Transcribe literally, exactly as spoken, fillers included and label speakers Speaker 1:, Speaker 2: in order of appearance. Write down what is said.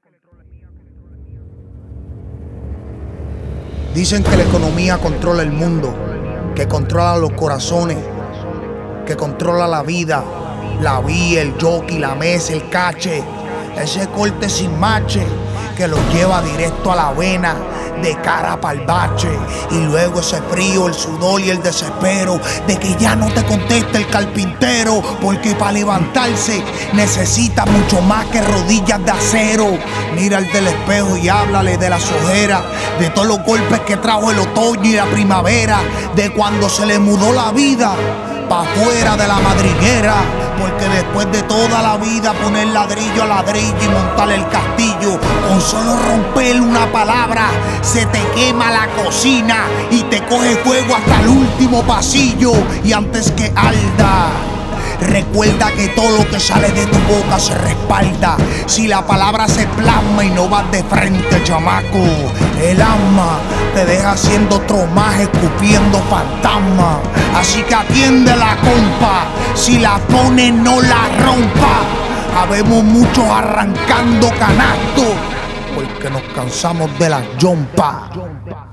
Speaker 1: Dicen que la economía controla el mundo, que controla los corazones, que controla la vida, la vía, el jockey, la mesa, el cache, ese corte sin mache que los lleva directo a la vena, de cara pa'l bache. Y luego ese frío, el sudor y el desespero de que ya no te conteste el carpintero, porque para levantarse necesita mucho más que rodillas de acero. Mira el del espejo y háblale de las ojeras, de todos los golpes que trajo el otoño y la primavera, de cuando se le mudó la vida pa' fuera de la madriguera, porque después de toda la vida poner ladrillo a ladrillo y montar el castillo, con solo romper una palabra se te quema la cocina y te coge fuego hasta el último pasillo. Y antes que arda, recuerda que todo lo que sale de tu boca se respalda. Si la palabra se plasma y no vas de frente, chamaco, el alma te deja haciendo otro más, escupiendo fantasmas. Así que atiende la compa, si la pones no la rompa. Habemos muchos arrancando canastos porque nos cansamos de las yompas.